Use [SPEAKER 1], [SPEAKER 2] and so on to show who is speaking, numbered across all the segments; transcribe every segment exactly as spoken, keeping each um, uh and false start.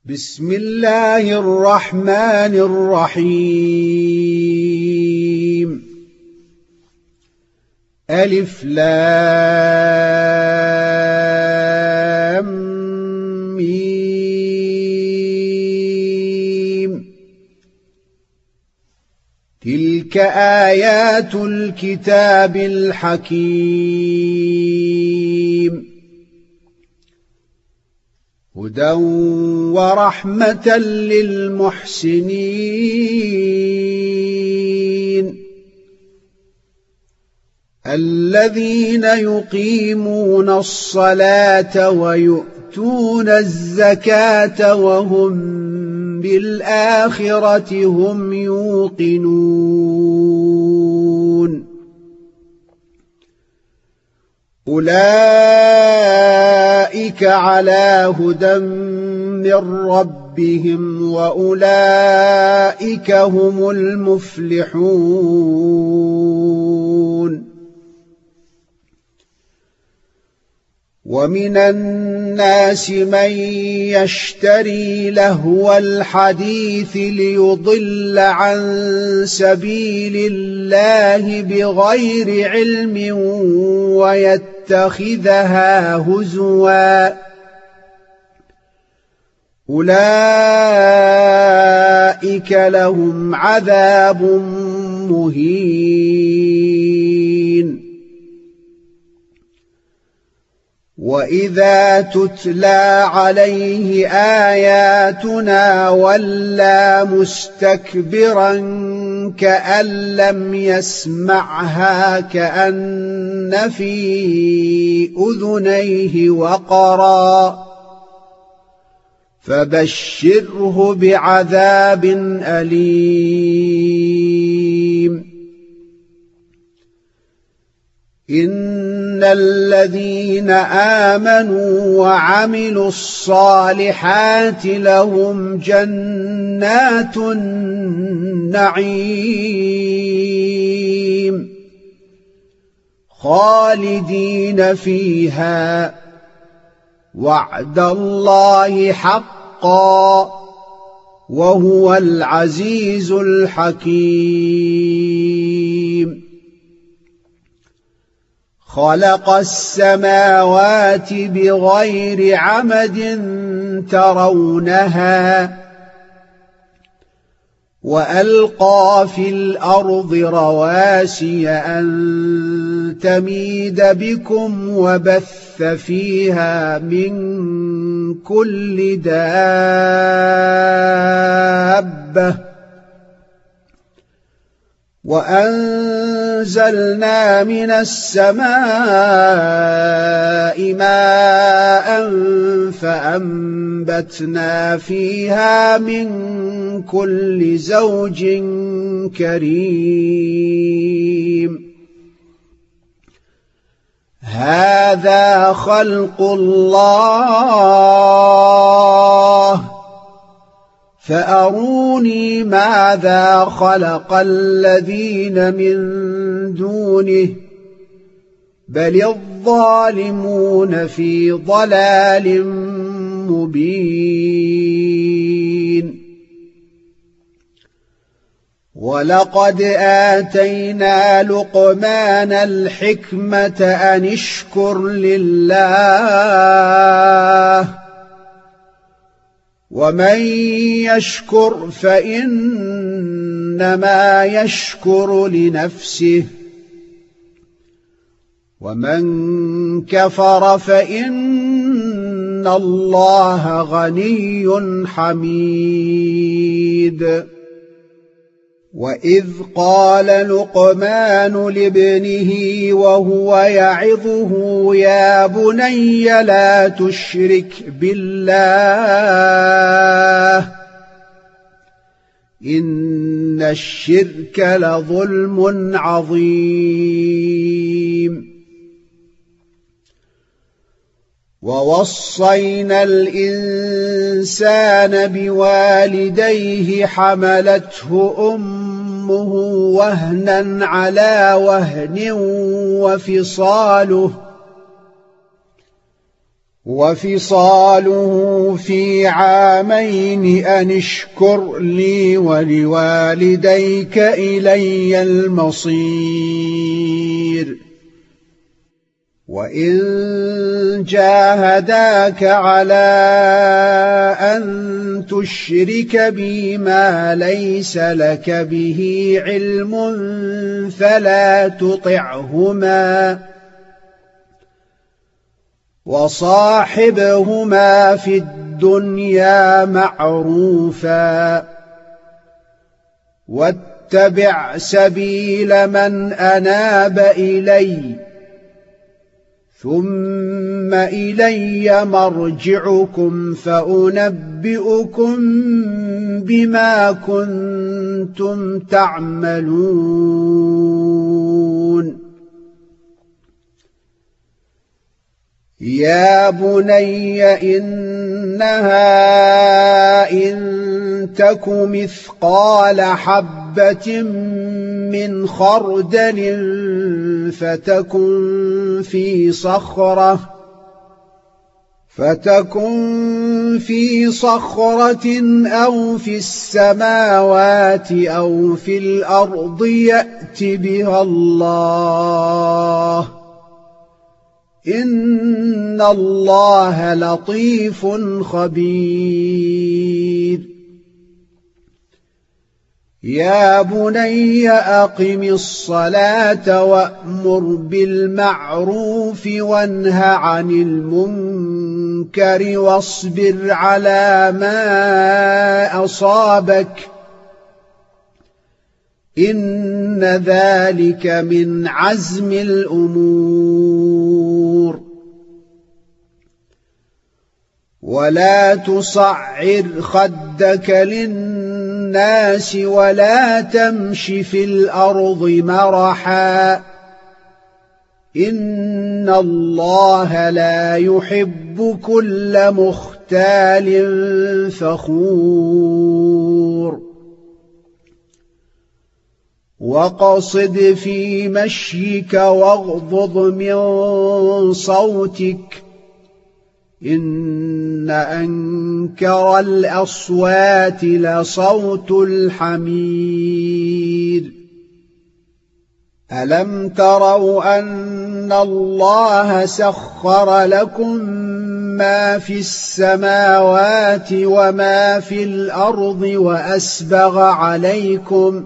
[SPEAKER 1] بسم الله الرحمن الرحيم. ألف لام ميم. تلك آيات الكتاب الحكيم، هدى ورحمة للمحسنين الذين يقيمون الصلاة ويؤتون الزكاة وهم بالآخرة هم يوقنون. أولئك على هدى من ربهم وأولئك هم المفلحون. ومن الناس من يشتري لهو الحديث ليضل عن سبيل الله بغير علم ويتخذها هزوا، أولئك لهم عذاب مهين. وإذا تتلى عليه آياتنا ولى مستكبرا كأن لم يسمعها كأن في أذنيه وقرا، فبشره بعذاب أليم. إن الذين آمنوا وعملوا الصالحات لهم جنات النعيم خالدين فيها، وعد الله حقا وهو العزيز الحكيم. خلق السماوات بغير عمد ترونها وألقى في الأرض رواسي أن تميد بكم وبث فيها من كل دابة، وأنزلنا من السماء ماء فأنبتنا فيها من كل زوج كريم. هذا خلق الله فأروني ماذا خلق الذين من دونه بل الظالمون في ضلال مبين. ولقد آتينا لقمان الحكمة أن اشكر لله، ومن يشكر فإنما يشكر لنفسه، ومن كفر فإن الله غني حميد. وإذ قال لقمان لابنه وهو يعظه يا بني لا تشرك بالله إن الشرك لظلم عظيم. ووصينا الإنسان بوالديه حملته أمه وهنا على وهن وفصاله وفصاله في عامين أن اشكر لي ولوالديك إلي المصير وإن جاهداك على أن تشرك بي ما ليس لك به علم فلا تطعهما وصاحبهما في الدنيا معروفا واتبع سبيل من أناب إلي ثم إلي مرجعكم فأنبئكم بما كنتم تعملون يا بني إنها إن تك مثقال حبة من خردل فتكن في صخرة فتكن في صخرة أو في السماوات أو في الأرض يأت بها الله إن الله لطيف خبير يا بني أقم الصلاة وأمر بالمعروف وانه عن المنكر واصبر على ما أصابك إن ذلك من عزم الأمور ولا تصعر خدك للناس ولا تمش في الأرض مرحا إن الله لا يحب كل مختال فخور وقصد في مشيك واغضض من صوتك إن أنكر الأصوات لصوت الحمير ألم تروا أن الله سخر لكم ما في السماوات وما في الأرض وأسبغ عليكم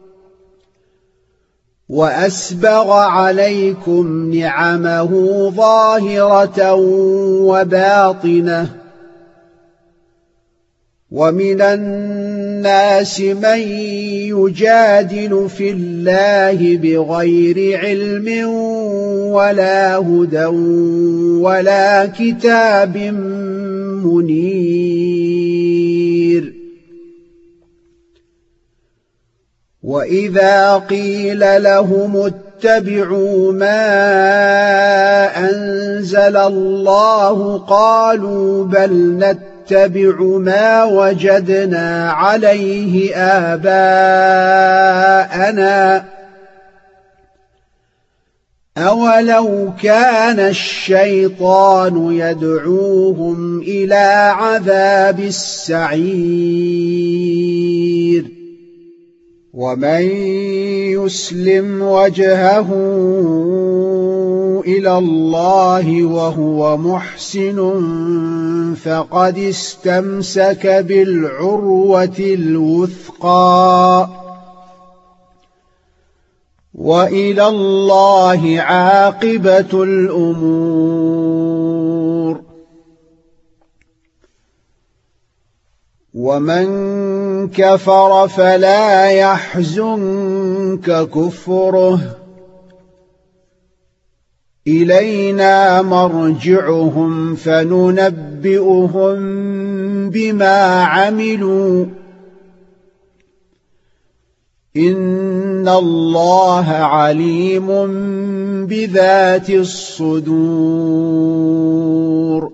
[SPEAKER 1] وأسبغ عليكم نعمه ظاهرة وباطنة ومن الناس من يجادل في الله بغير علم ولا هدى ولا كتاب منير وإذا قيل لهم اتبعوا ما أنزل الله قالوا بل نتبع ما وجدنا عليه آباءنا أولو كان الشيطان يدعوهم إلى عذاب السعير ومن يسلم وجهه إلى الله وهو محسن فقد استمسك بالعروة الوثقى وإلى الله عاقبة الأمور ومن كفر فلا يحزنك كفره إلينا مرجعهم فننبئهم بما عملوا إن الله عليم بذات الصدور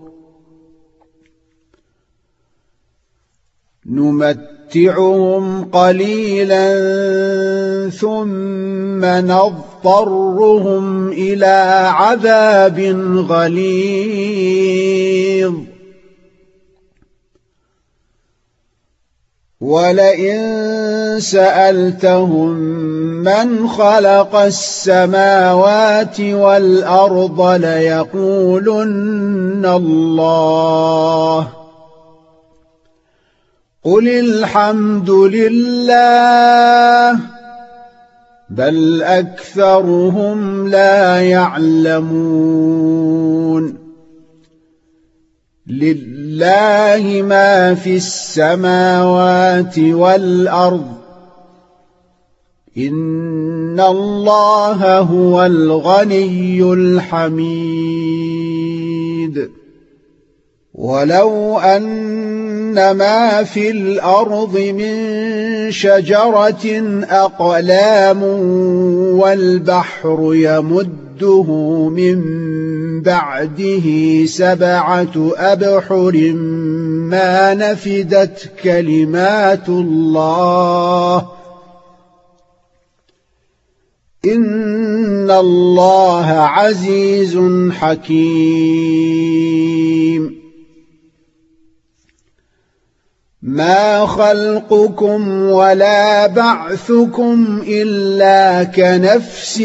[SPEAKER 1] نمتعهم قليلا ثم نضطرهم ويضطرهم إلى عذاب غليظ. ولئن سألتهم من خلق السماوات والأرض ليقولن الله قل الحمد لله بل أكثرهم لا يعلمون. لله ما في السماوات والأرض إن الله هو الغني الحميد. ولو أن ما في الأرض من شجرة أقلام والبحر يمده من بعده سبعة أبحر ما نفدت كلمات الله إن الله عزيز حكيم. ما خلقكم ولا بعثكم إلا كنفس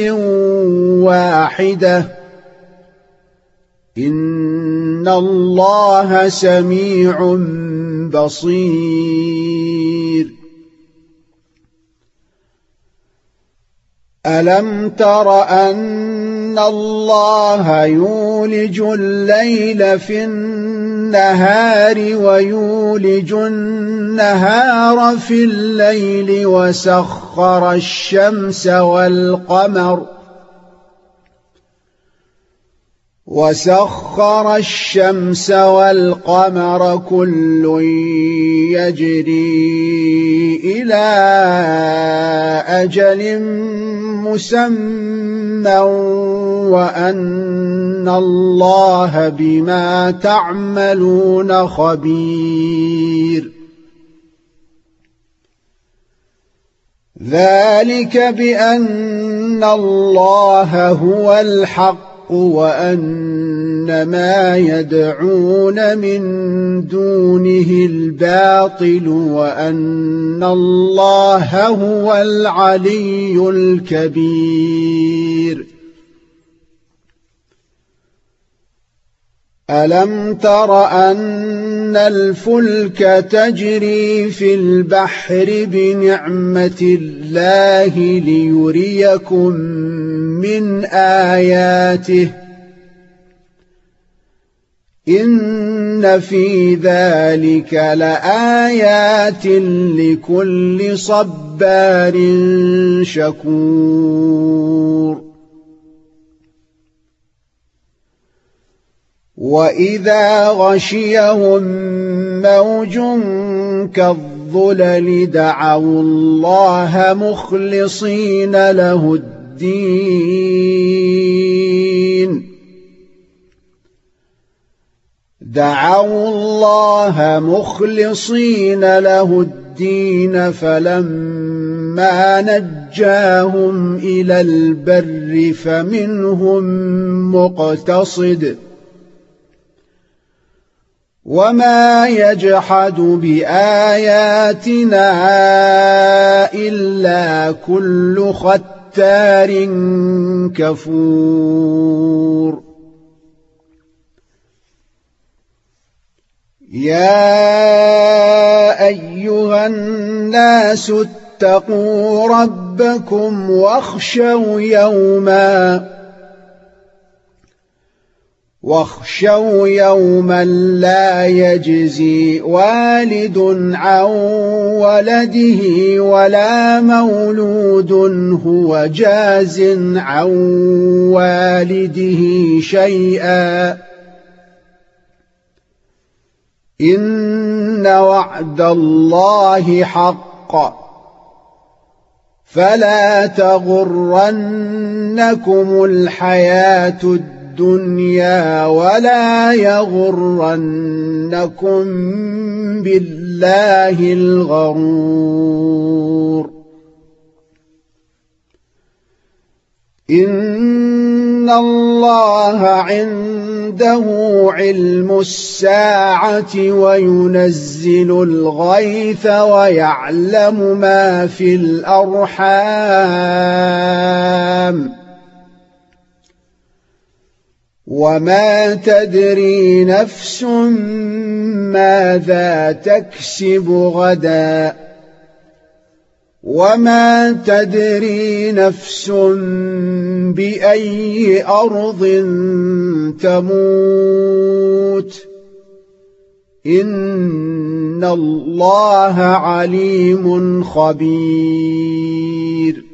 [SPEAKER 1] واحدة إن الله سميع بصير. ألم تر أن الله يولج الليل في النهار ويولج النهار في الليل وسخر الشمس والقمر وسخر الشمس والقمر كل يجري إلى أجل مسمى وأن الله بما تعملون خبير. ذلك بأن الله هو الحق وأن ما يدعون من دونه الباطل وأن الله هو العلي الكبير. ألم تر أن الفلك تجري في البحر بنعمة الله ليريكم من آياته إن في ذلك لآيات لكل صبار شكور. وإذا غشيهم موج كالظلل دعوا الله مخلصين له الدين دعوا الله مخلصين له الدين فلما نجاهم إلى البر فمنهم مقتصد وما يجحد بآياتنا إلا كل ختار كفور. يا أيها الناس اتقوا ربكم واخشوا يوما واخشوا يوما لا يجزي والد عن ولده ولا مولود هو جاز عن والده شيئا إن وعد الله حق فلا تغرنكم الحياة الدنيا الدنيا ولا يغرنكم بالله الغرور. إن الله عنده علم الساعة وينزل الغيث ويعلم ما في الأرحام وما تدري نفس ماذا تكسب غدا وما تدري نفس بأي أرض تموت إن الله عليم خبير